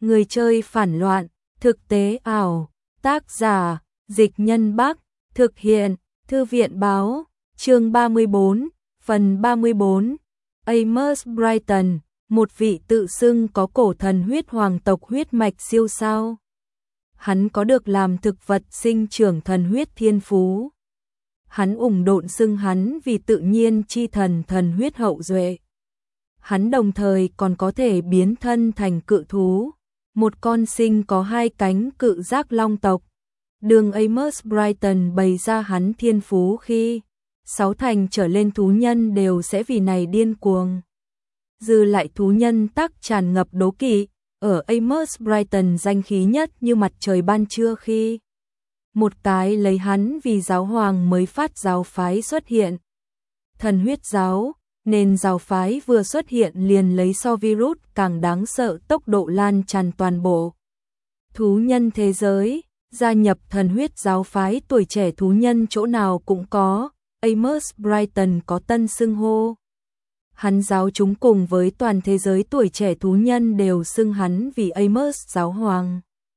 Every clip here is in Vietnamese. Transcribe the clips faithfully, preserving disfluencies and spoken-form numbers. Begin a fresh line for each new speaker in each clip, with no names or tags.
Người chơi phản loạn, thực tế ảo, tác giả, Dịch Nhân Bắc, thực hiện, Thư viện Báo, chương ba mươi bốn, phần ba mươi bốn, Amos Brighton, một vị tự xưng có cổ thần huyết hoàng tộc huyết mạch siêu sao. Hắn có được làm thực vật sinh trưởng thần huyết thiên phú. Hắn ủng độn xưng hắn vì tự nhiên chi thần thần huyết hậu duệ. Hắn đồng thời còn có thể biến thân thành cự thú, một con sinh có hai cánh cự giác long tộc. Đường Amos Brighton bày ra hắn thiên phú khi sáu thành trở lên thú nhân đều sẽ vì này điên cuồng. Dư lại thú nhân tắc tràn ngập đố kỵ, ở Amos Brighton danh khí nhất như mặt trời ban trưa khi một cái lấy hắn vì giáo hoàng mới phát giáo phái xuất hiện. Thần huyết giáo, nên giáo phái vừa xuất hiện liền lấy so virus càng đáng sợ tốc độ lan tràn toàn bộ thú nhân thế giới. Gia nhập thần huyết giáo phái, tuổi trẻ thú nhân chỗ nào cũng có. Amos Brighton có tân xưng hô. Hắn giáo chúng cùng với toàn thế giới tuổi trẻ thú nhân đều xưng hắn vì Amos giáo hoàng.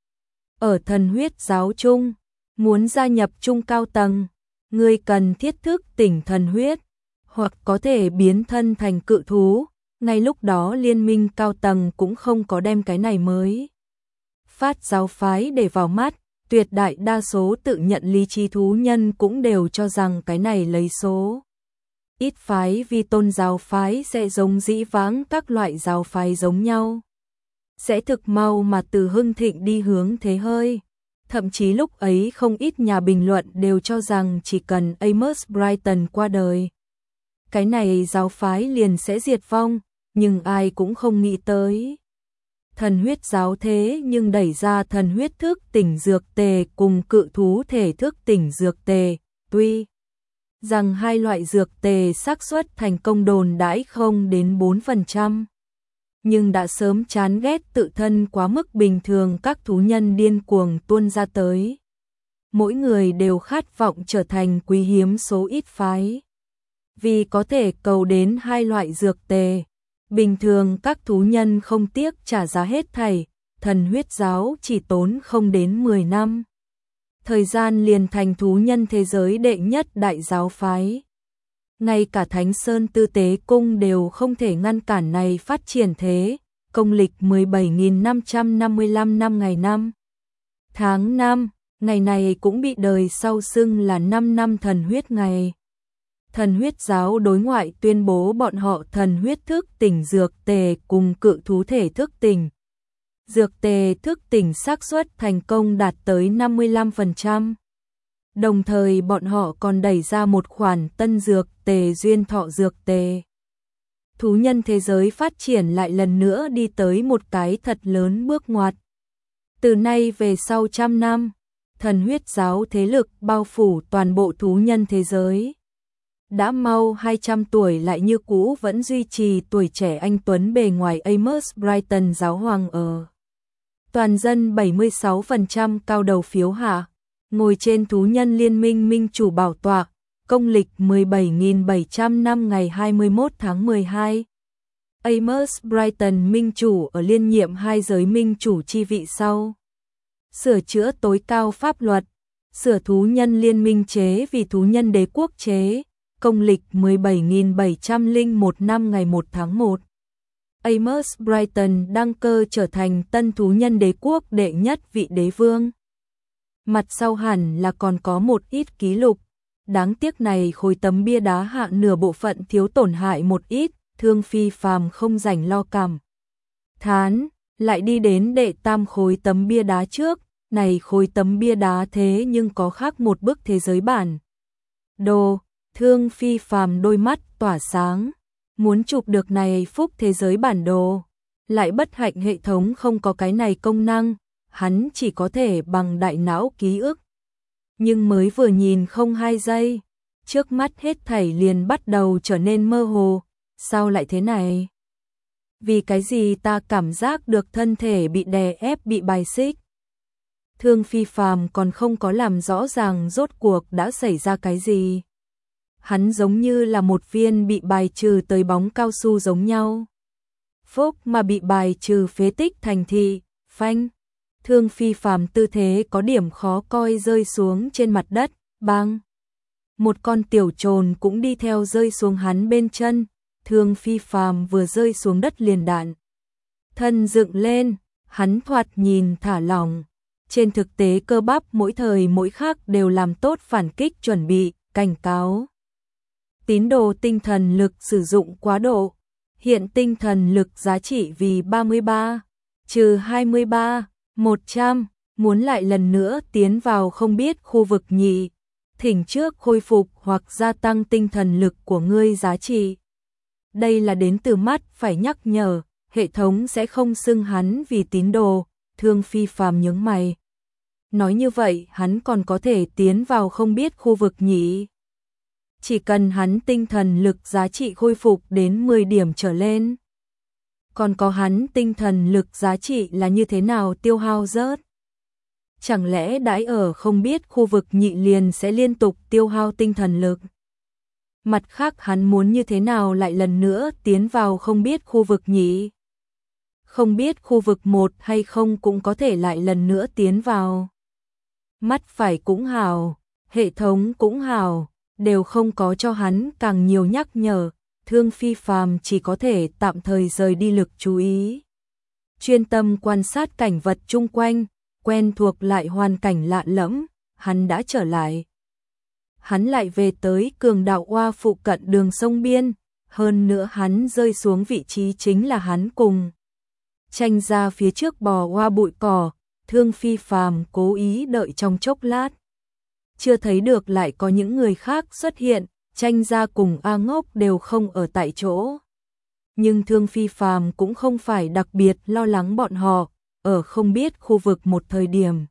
Ở thần huyết giáo chung, muốn gia nhập trung cao tầng, người cần thiết thức tỉnh thần huyết, hoặc có thể biến thân thành cự thú. Ngay lúc đó liên minh cao tầng cũng không có đem cái này mới phát giáo phái để vào mắt. Tuyệt đại đa số tự nhận lý trí thú nhân cũng đều cho rằng cái này lấy số ít phái vì tôn giáo phái sẽ giống dĩ vãng các loại giáo phái giống nhau. Sẽ thực mau mà từ hưng thịnh đi hướng thế hơi. Thậm chí lúc ấy không ít nhà bình luận đều cho rằng chỉ cần Amos Brighton qua đời, cái này giáo phái liền sẽ diệt vong, nhưng ai cũng không nghĩ tới. Thần huyết giáo thế nhưng đẩy ra thần huyết thức tỉnh dược tề cùng cự thú thể thức tỉnh dược tề, tuy rằng hai loại dược tề xác suất thành công đồn đãi không đến bốn phần trăm, nhưng đã sớm chán ghét tự thân quá mức bình thường các thú nhân điên cuồng tuôn ra tới. Mỗi người đều khát vọng trở thành quý hiếm số ít phái, vì có thể cầu đến hai loại dược tề. Bình thường các thú nhân không tiếc trả giá hết thảy, thần huyết giáo chỉ tốn không đến mười năm. Thời gian liền thành thú nhân thế giới đệ nhất đại giáo phái. Ngay cả Thánh Sơn Tư Tế Cung đều không thể ngăn cản này phát triển thế. Công lịch mười bảy nghìn năm trăm năm mươi lăm năm ngày năm tháng năm, ngày này cũng bị đời sau xưng là năm năm thần huyết ngày. Thần huyết giáo đối ngoại tuyên bố bọn họ thần huyết thức tỉnh dược tề cùng cự thú thể thức tỉnh dược tề thức tỉnh xác suất thành công đạt tới năm mươi lăm phần trăm. Đồng thời bọn họ còn đẩy ra một khoản tân dược tề duyên thọ dược tề. Thú nhân thế giới phát triển lại lần nữa đi tới một cái thật lớn bước ngoặt. Từ nay về sau trăm năm, thần huyết giáo thế lực bao phủ toàn bộ thú nhân thế giới. Đã mau hai trăm tuổi lại như cũ vẫn duy trì tuổi trẻ anh tuấn bề ngoài Amos Brighton giáo hoàng ở. Toàn dân bảy mươi sáu phần trăm cao đầu phiếu hạ, ngồi trên thú nhân liên minh minh chủ bảo tọa, công lịch mười bảy nghìn bảy trăm năm ngày hai mươi mốt tháng mười hai. Amos Brighton minh chủ ở liên nhiệm hai giới minh chủ chi vị sau. Sửa chữa tối cao pháp luật, sửa thú nhân liên minh chế vì thú nhân đế quốc chế. Công lịch mười bảy nghìn bảy trăm lẻ một năm ngày một tháng một. Amos Brighton đăng cơ trở thành tân thú nhân đế quốc đệ nhất vị đế vương. Mặt sau hẳn là còn có một ít ký lục. Đáng tiếc này khối tấm bia đá hạ nửa bộ phận thiếu tổn hại một ít, Thương Phi phàm không rảnh lo cảm thán, lại đi đến đệ tam khối tấm bia đá trước. Này khối tấm bia đá thế nhưng có khác một bức thế giới bản đồ. Thương Phi phàm đôi mắt tỏa sáng, muốn chụp được này phúc thế giới bản đồ, lại bất hạnh hệ thống không có cái này công năng, hắn chỉ có thể bằng đại não ký ức. Nhưng mới vừa nhìn không hai giây, trước mắt hết thảy liền bắt đầu trở nên mơ hồ, sao lại thế này? Vì cái gì ta cảm giác được thân thể bị đè ép bị bài xích? Thương Phi phàm còn không có làm rõ ràng rốt cuộc đã xảy ra cái gì. Hắn giống như là một viên bị bài trừ tới bóng cao su giống nhau. Phúc mà bị bài trừ phế tích thành thị, phanh. Thương Phi Phàm tư thế có điểm khó coi rơi xuống trên mặt đất, bang. Một con tiểu trồn cũng đi theo rơi xuống hắn bên chân, Thương Phi Phàm vừa rơi xuống đất liền đạn. Thân dựng lên, hắn thoạt nhìn thả lỏng. Trên thực tế cơ bắp mỗi thời mỗi khác đều làm tốt phản kích chuẩn bị, cảnh cáo. Tín đồ tinh thần lực sử dụng quá độ. Hiện tinh thần lực giá trị vì ba mươi ba, trừ hai mươi ba, một trăm, muốn lại lần nữa tiến vào không biết khu vực nhị. Thỉnh trước khôi phục hoặc gia tăng tinh thần lực của ngươi giá trị. Đây là đến từ mắt phải nhắc nhở, hệ thống sẽ không xưng hắn vì tín đồ, Thương Phi Phàm nhướng mày. Nói như vậy hắn còn có thể tiến vào không biết khu vực nhỉ? Chỉ cần hắn tinh thần lực giá trị khôi phục đến mười điểm trở lên. Còn có hắn tinh thần lực giá trị là như thế nào tiêu hao rớt? Chẳng lẽ đãi ở không biết khu vực nhị liền sẽ liên tục tiêu hao tinh thần lực? Mặt khác hắn muốn như thế nào lại lần nữa tiến vào không biết khu vực nhị? Không biết khu vực một hay không cũng có thể lại lần nữa tiến vào. Mắt phải cũng hào, hệ thống cũng hào, đều không có cho hắn càng nhiều nhắc nhở, Thương Phi Phàm chỉ có thể tạm thời rời đi lực chú ý. Chuyên tâm quan sát cảnh vật chung quanh, quen thuộc lại hoàn cảnh lạ lẫm, hắn đã trở lại. Hắn lại về tới cường đạo oa phụ cận đường sông biên, hơn nữa hắn rơi xuống vị trí chính là hắn cùng. Tranh ra phía trước bò oa bụi cỏ, Thương Phi Phàm cố ý đợi trong chốc lát. Chưa thấy được lại có những người khác xuất hiện, Tranh ra cùng A Ngốc đều không ở tại chỗ. Nhưng Thương Phi Phàm cũng không phải đặc biệt lo lắng bọn họ, ở không biết khu vực một thời điểm.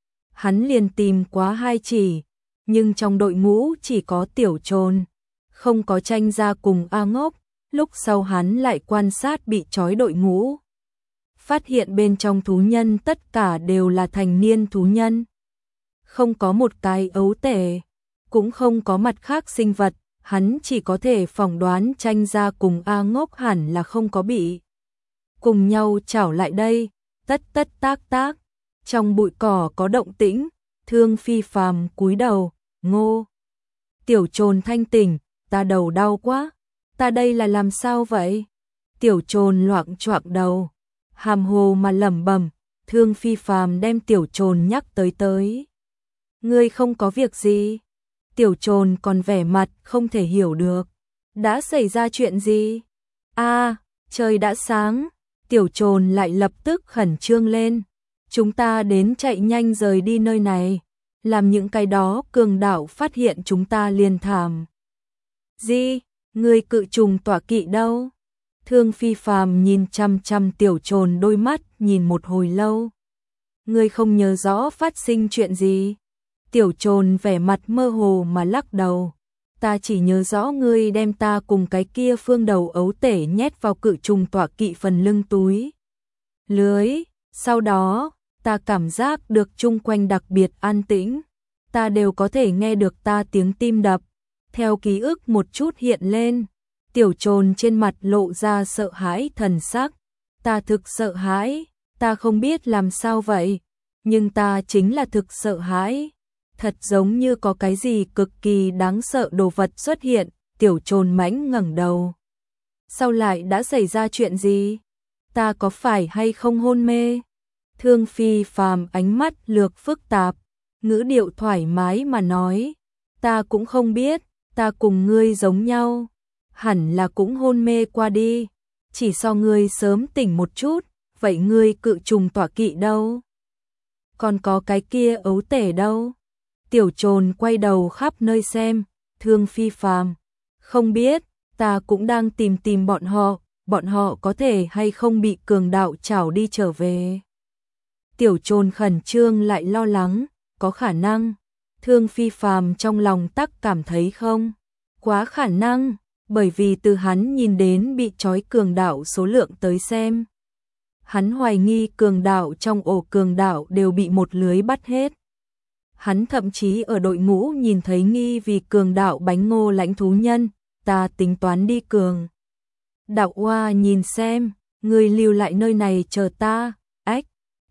Hắn liền tìm quá hai chỉ, nhưng trong đội ngũ chỉ có Tiểu Trồn, không có Tranh ra cùng A Ngốc, lúc sau hắn lại quan sát bị trói đội ngũ. Phát hiện bên trong thú nhân tất cả đều là thành niên thú nhân. Không có một cái ấu tể, cũng không có mặt khác sinh vật, hắn chỉ có thể phỏng đoán Tranh ra cùng A Ngốc hẳn là không có bị. Cùng nhau chảo lại đây, tất tất tác tác, trong bụi cỏ có động tĩnh, Thương Phi Phàm cúi đầu, ngô. Tiểu Trồn thanh tỉnh, ta đầu đau quá, ta đây là làm sao vậy? Tiểu Trồn loạng choạng đầu, hàm hồ mà lẩm bẩm, Thương Phi Phàm đem Tiểu Trồn nhắc tới tới. Ngươi không có việc gì? Tiểu Trồn còn vẻ mặt không thể hiểu được. Đã xảy ra chuyện gì? A, à, trời đã sáng. Tiểu Trồn lại lập tức khẩn trương lên. Chúng ta đến chạy nhanh rời đi nơi này. Làm những cái đó cường đạo phát hiện chúng ta liền thảm. Gì? Ngươi cự trùng tọa kỵ đâu? Thương Phi Phàm nhìn chăm chăm Tiểu Trồn đôi mắt nhìn một hồi lâu. Ngươi không nhớ rõ phát sinh chuyện gì? Tiểu Trồn vẻ mặt mơ hồ mà lắc đầu. Ta chỉ nhớ rõ ngươi đem ta cùng cái kia phương đầu ấu tể nhét vào cự trùng tọa kỵ phần lưng túi lưới. Sau đó, ta cảm giác được chung quanh đặc biệt an tĩnh. Ta đều có thể nghe được ta tiếng tim đập. Theo ký ức một chút hiện lên, Tiểu Trồn trên mặt lộ ra sợ hãi thần sắc. Ta thực sợ hãi, ta không biết làm sao vậy, nhưng ta chính là thực sợ hãi. Thật giống như có cái gì cực kỳ đáng sợ đồ vật xuất hiện, Tiểu Trồn mãnh ngẩng đầu. Sau lại đã xảy ra chuyện gì? Ta có phải hay không hôn mê? Thương Phi Phàm ánh mắt lược phức tạp, ngữ điệu thoải mái mà nói. Ta cũng không biết, ta cùng ngươi giống nhau. Hẳn là cũng hôn mê qua đi. Chỉ so ngươi sớm tỉnh một chút, vậy ngươi cự trùng tọa kỵ đâu? Còn có cái kia ấu tể đâu? Tiểu Trồn quay đầu khắp nơi xem, Thương Phi Phàm, không biết, ta cũng đang tìm tìm bọn họ, bọn họ có thể hay không bị cường đạo chảo đi trở về. Tiểu Trồn khẩn trương lại lo lắng, có khả năng. Thương Phi Phàm trong lòng tắc cảm thấy không quá khả năng, bởi vì từ hắn nhìn đến bị trói cường đạo số lượng tới xem. Hắn hoài nghi cường đạo trong ổ cường đạo đều bị một lưới bắt hết. Hắn thậm chí ở đội ngũ nhìn thấy nghi vì cường đạo bánh ngô lãnh thú nhân, ta tính toán đi cường. Đạo oa nhìn xem, người lưu lại nơi này chờ ta, ách,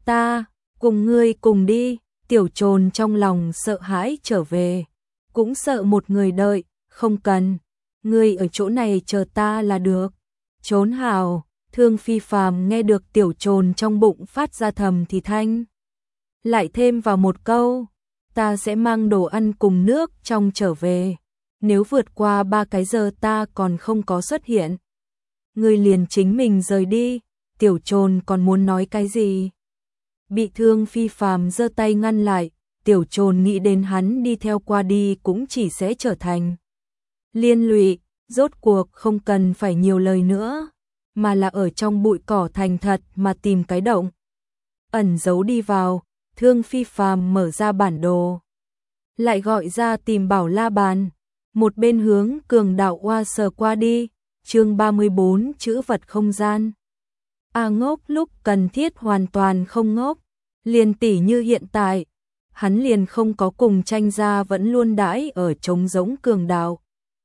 Ta, cùng ngươi cùng đi, tiểu trồn trong lòng sợ hãi trở về, cũng sợ một người đợi, không cần, ngươi ở chỗ này chờ ta là được. Trốn hào, Thương Phi Phàm nghe được tiểu trồn trong bụng phát ra thầm thì thanh. Lại thêm vào một câu, ta sẽ mang đồ ăn cùng nước trong trở về, nếu vượt qua ba cái giờ ta còn không có xuất hiện. Ngươi liền chính mình rời đi, tiểu trồn còn muốn nói cái gì? Bị Thương Phi Phàm giơ tay ngăn lại, tiểu trồn nghĩ đến hắn đi theo qua đi cũng chỉ sẽ trở thành liên lụy, rốt cuộc không cần phải nhiều lời nữa, mà là ở trong bụi cỏ thành thật mà tìm cái động ẩn giấu đi vào. Thương Phi Phàm mở ra bản đồ, lại gọi ra tìm Bảo La Bàn, một bên hướng Cường Đạo Oa sờ qua đi. Chương ba mươi bốn chữ vật không gian. A ngốc lúc cần thiết hoàn toàn không ngốc, liền tỉ như hiện tại, hắn liền không có cùng tranh gia vẫn luôn đãi ở trống rỗng Cường Đạo.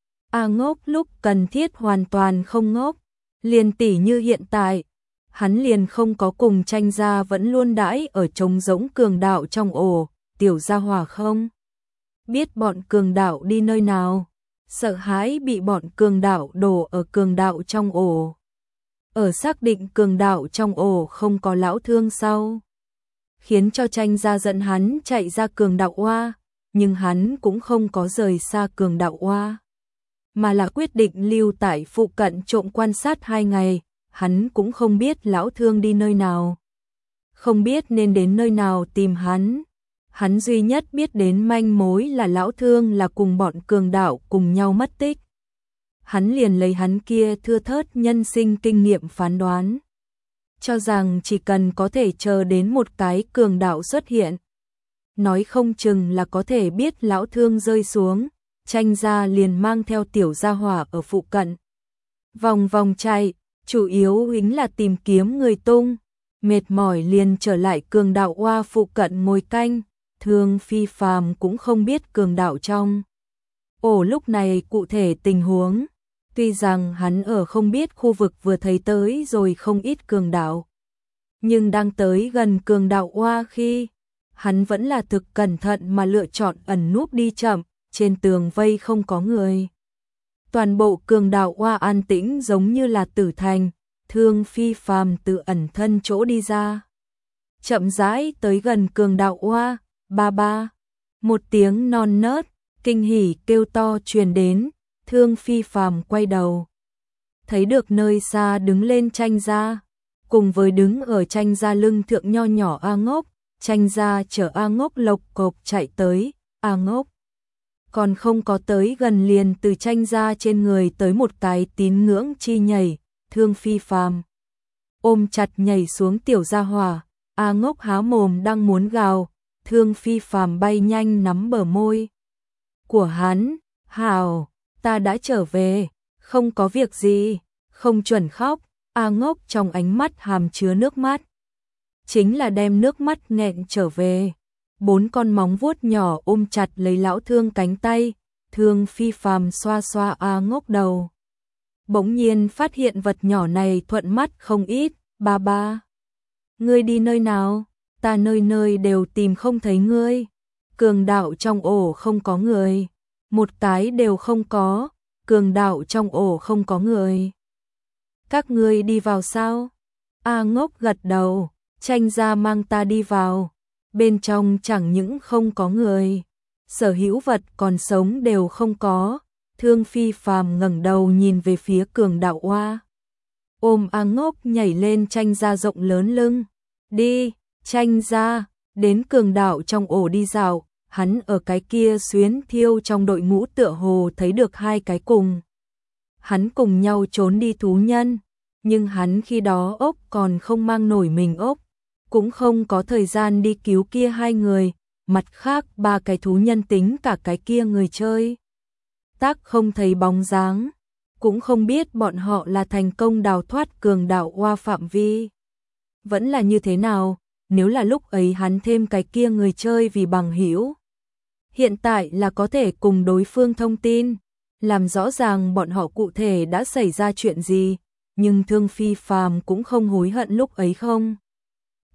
A ngốc lúc cần thiết hoàn toàn không ngốc, liền tỉ như hiện tại, hắn liền không có cùng tranh gia vẫn luôn đãi ở trống rỗng Cường Đạo trong ổ. Tiểu gia hỏa không biết bọn Cường Đạo đi nơi nào, sợ hãi bị bọn Cường Đạo đổ ở Cường Đạo trong ổ. Ở xác định Cường Đạo trong ổ không có lão Thương sau, khiến cho tranh gia dẫn hắn chạy ra Cường Đạo Oa, nhưng hắn cũng không có rời xa Cường Đạo Oa, mà là quyết định lưu tại phụ cận trộm quan sát hai ngày. Hắn cũng không biết lão Thương đi nơi nào, không biết nên đến nơi nào tìm hắn. Hắn duy nhất biết đến manh mối là lão Thương là cùng bọn Cường Đạo cùng nhau mất tích. Hắn liền lấy hắn kia thưa thớt nhân sinh kinh nghiệm phán đoán, cho rằng chỉ cần có thể chờ đến một cái Cường Đạo xuất hiện, nói không chừng là có thể biết lão Thương rơi xuống. Tranh gia liền mang theo tiểu gia hỏa ở phụ cận vòng vòng chạy, chủ yếu chính là tìm kiếm người tung. Mệt mỏi liền trở lại Cường Đạo Oa phụ cận ngồi canh. Thương Phi Phàm cũng không biết Cường Đạo trong ổ lúc này cụ thể tình huống, tuy rằng hắn ở không biết khu vực vừa thấy tới rồi không ít Cường Đạo, nhưng đang tới gần Cường Đạo Oa khi, hắn vẫn là thực cẩn thận mà lựa chọn ẩn núp đi chậm. Trên tường vây không có người, toàn bộ Cường Đạo Oa an tĩnh giống như là tử thành. Thương Phi Phàm từ ẩn thân chỗ đi ra, chậm rãi tới gần Cường Đạo Oa. Ba ba, một tiếng non nớt kinh hỉ kêu to truyền đến. Thương Phi Phàm quay đầu, thấy được nơi xa đứng lên tranh gia, cùng với đứng ở tranh gia lưng thượng nho nhỏ A Ngốc. Tranh gia chở A Ngốc lộc cộc chạy tới. A Ngốc còn không có tới gần liền từ tranh gia trên người tới một cái tín ngưỡng chi nhảy. Thương Phi Phàm ôm chặt nhảy xuống tiểu gia hỏa. A Ngốc há mồm đang muốn gào, Thương Phi Phàm bay nhanh nắm bờ môi của hắn. Hào, ta đã trở về, không có việc gì, không chuẩn khóc. A Ngốc trong ánh mắt hàm chứa nước mắt, chính là đem nước mắt nghẹn trở về. Bốn con móng vuốt nhỏ ôm chặt lấy lão Thương cánh tay. Thương Phi Phàm xoa xoa A Ngốc đầu, bỗng nhiên phát hiện vật nhỏ này thuận mắt không ít. Ba ba, ngươi đi nơi nào? Ta nơi nơi đều tìm không thấy ngươi. Cường Đạo trong ổ không có người, một cái đều không có. Cường Đạo trong ổ không có người. Các ngươi đi vào sao? A Ngốc gật đầu, tranh gia mang ta đi vào. Bên trong chẳng những không có người, sở hữu vật còn sống đều không có. Thương Phi Phàm ngẩng đầu nhìn về phía Cường Đạo Oa, ôm A Ngốc nhảy lên tranh gia rộng lớn lưng. Đi, tranh gia, đến Cường Đạo trong ổ đi dạo. Hắn ở cái kia xuyến thiêu trong đội ngũ tựa hồ thấy được hai cái cùng hắn cùng nhau trốn đi thú nhân, nhưng hắn khi đó ốc còn không mang nổi mình ốc, cũng không có thời gian đi cứu kia hai người. Mặt khác ba cái thú nhân tính cả cái kia người chơi tác không thấy bóng dáng, cũng không biết bọn họ là thành công đào thoát Cường Đạo Oa phạm vi vẫn là như thế nào. Nếu là lúc ấy hắn thêm cái kia người chơi vì bằng hữu, hiện tại là có thể cùng đối phương thông tin, làm rõ ràng bọn họ cụ thể đã xảy ra chuyện gì. Nhưng Thương Phi Phàm cũng không hối hận lúc ấy không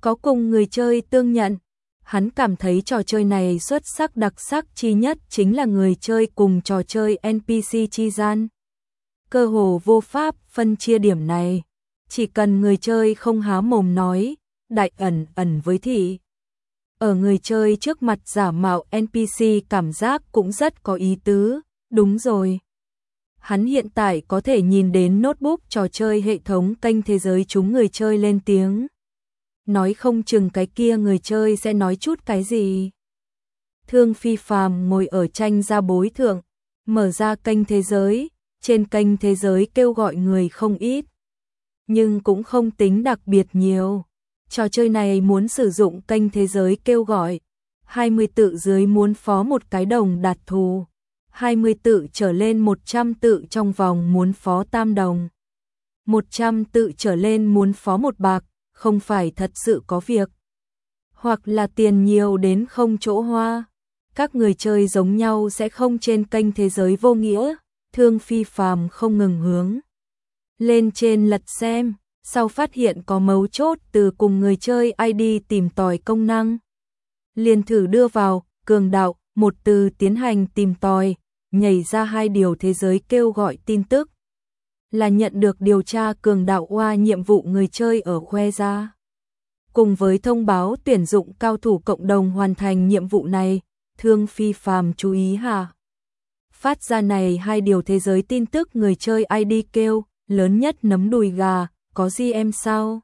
có cùng người chơi tương nhận. Hắn cảm thấy trò chơi này xuất sắc, đặc sắc chi nhất chính là người chơi cùng trò chơi en pê xê chi gian. Cơ hồ vô pháp phân chia điểm này. Chỉ cần người chơi không há mồm nói, đại ẩn ẩn với thị. Ở người chơi trước mặt giả mạo en pê xê cảm giác cũng rất có ý tứ, đúng rồi. Hắn hiện tại có thể nhìn đến notebook trò chơi hệ thống kênh thế giới chúng người chơi lên tiếng. Nói không chừng cái kia người chơi sẽ nói chút cái gì. Thương Phi Phàm ngồi ở tranh gia bối thượng, mở ra kênh thế giới, trên kênh thế giới kêu gọi người không ít. Nhưng cũng không tính đặc biệt nhiều. Trò chơi này muốn sử dụng kênh thế giới kêu gọi, hai mươi tự dưới muốn phó một cái đồng đặc thù, hai mươi tự trở lên một trăm tự trong vòng muốn phó tam đồng, một trăm tự trở lên muốn phó một bạc, không phải thật sự có việc. Hoặc là tiền nhiều đến không chỗ hoa. Các người chơi giống nhau sẽ không trên kênh thế giới vô nghĩa, Thương Phi Phàm không ngừng hướng lên trên lật xem, sau phát hiện có mấu chốt từ cùng người chơi i đê tìm tòi công năng. Liền thử đưa vào, cường đạo, một từ tiến hành tìm tòi, nhảy ra hai điều thế giới kêu gọi tin tức. Là nhận được điều tra cường đạo qua nhiệm vụ người chơi ở khoe ra. Cùng với thông báo tuyển dụng cao thủ cộng đồng hoàn thành nhiệm vụ này, Thương Phi Phàm chú ý hà. Phát ra này hai điều thế giới tin tức người chơi i đê kêu, lớn nhất nấm đùi gà, có gì em sao?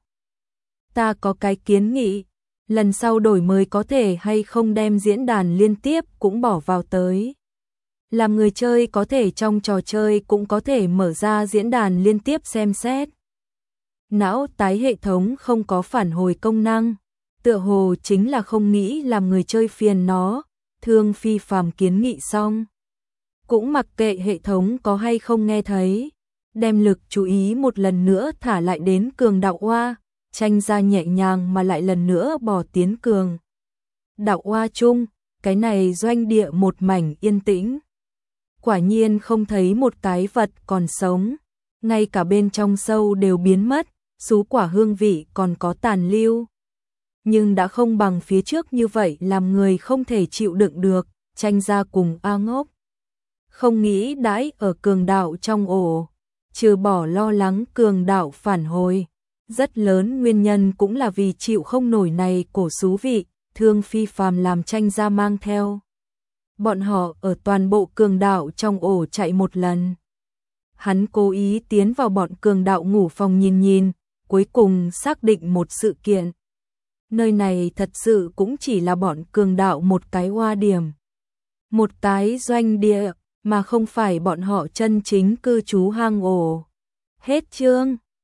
Ta có cái kiến nghị, lần sau đổi mới có thể hay không đem diễn đàn liên tiếp cũng bỏ vào tới. Làm người chơi có thể trong trò chơi cũng có thể mở ra diễn đàn liên tiếp xem xét. Não tái hệ thống không có phản hồi công năng, tựa hồ chính là không nghĩ làm người chơi phiền nó, Thương Phi Phàm kiến nghị xong. Cũng mặc kệ hệ thống có hay không nghe thấy, đem lực chú ý một lần nữa thả lại đến cường đạo oa, tranh ra nhẹ nhàng mà lại lần nữa bỏ tiến cường. Đạo oa chung, cái này doanh địa một mảnh yên tĩnh. Quả nhiên không thấy một cái vật còn sống, ngay cả bên trong sâu đều biến mất, sú quả hương vị còn có tàn lưu. Nhưng đã không bằng phía trước như vậy làm người không thể chịu đựng được, tranh ra cùng A Ngốc. Không nghĩ đãi ở cường đạo trong ổ, trừ bỏ lo lắng cường đạo phản hồi. Rất lớn nguyên nhân cũng là vì chịu không nổi này cổ xú vị, Thương Phi Phàm làm tranh ra mang theo. Bọn họ ở toàn bộ cường đạo trong ổ chạy một lần. Hắn cố ý tiến vào bọn cường đạo ngủ phòng nhìn nhìn, cuối cùng xác định một sự kiện. Nơi này thật sự cũng chỉ là bọn cường đạo một cái hoa điểm. Một cái doanh địa, mà không phải bọn họ chân chính cư trú hang ổ. Hết chương.